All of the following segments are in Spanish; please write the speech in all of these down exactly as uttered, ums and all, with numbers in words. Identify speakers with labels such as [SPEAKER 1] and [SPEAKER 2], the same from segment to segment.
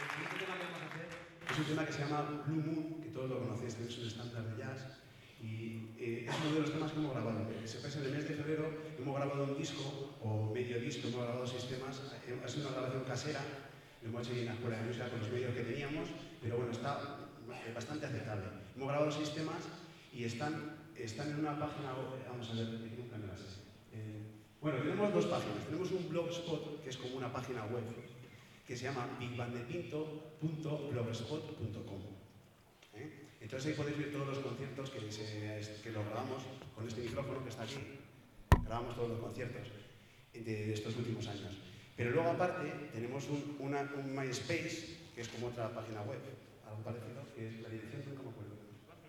[SPEAKER 1] siguiente tema que vamos a hacer es un tema que se llama Blue Moon, que todos lo conocéis, es un estándar de jazz. Y eh, es uno de los temas que hemos grabado. Se pasa en el mes de febrero, hemos grabado un disco, o medio disco, hemos grabado seis temas. Ha sido una grabación casera, lo hemos hecho en la escuela de música con los medios que teníamos, pero bueno, está bastante aceptable. Hemos grabado seis temas y están, están en una página web. Vamos a ver, aquí nunca me las sé. Eh, bueno, tenemos dos páginas. Tenemos un blogspot, que es como una página web, que se llama big band de pinto punto blogspot punto com. ¿Eh? Entonces ahí podéis ver todos los conciertos que, se, que lo grabamos con este micrófono que está aquí. Grabamos todos los conciertos de, de estos últimos años. Pero luego aparte tenemos un, una, un MySpace, que es como otra página web, algo parecido, que es la dirección, nunca me acuerdo.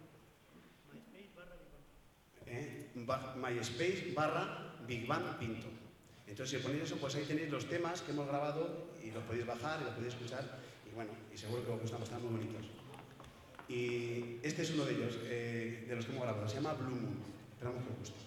[SPEAKER 1] ¿Eh? MySpace barra Big Band Pinto. Entonces si ponéis eso, pues ahí tenéis los temas que hemos grabado y los podéis bajar y los podéis escuchar. Y bueno, y seguro que os gustan, están muy bonitos. Y este es uno de ellos, eh, de los que hemos grabado, se llama Blue Moon. Esperamos que os guste.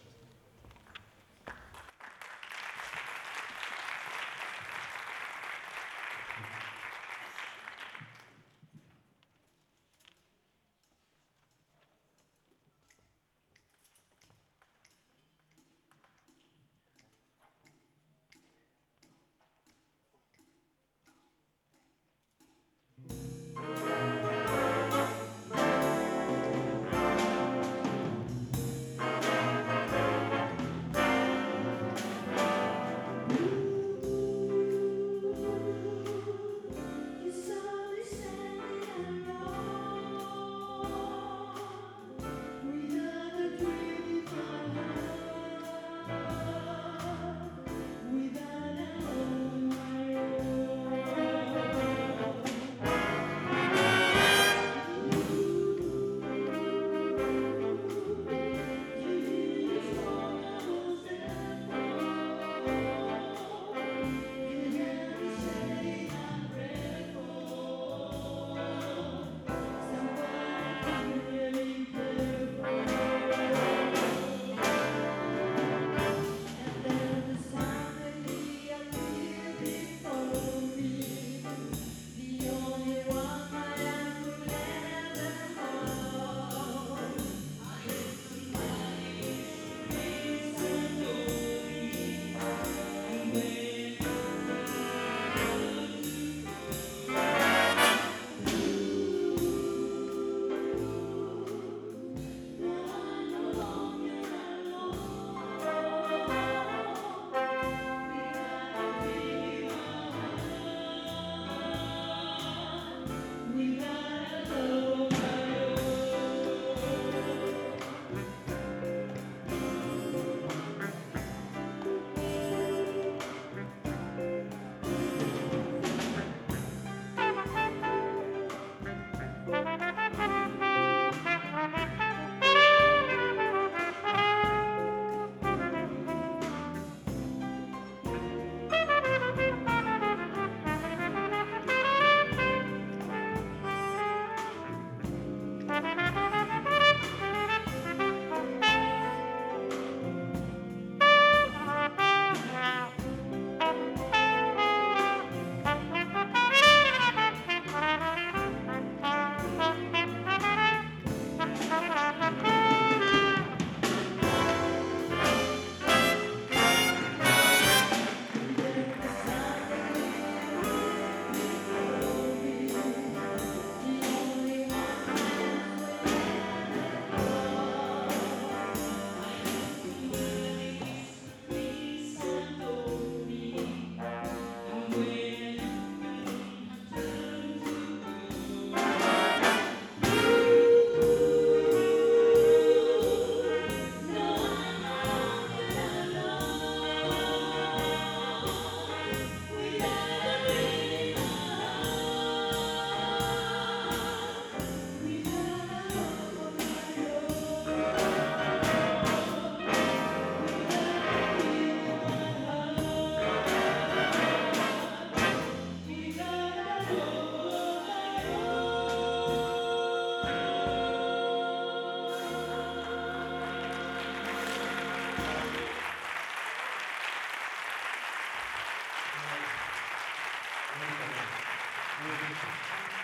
[SPEAKER 1] Gracias.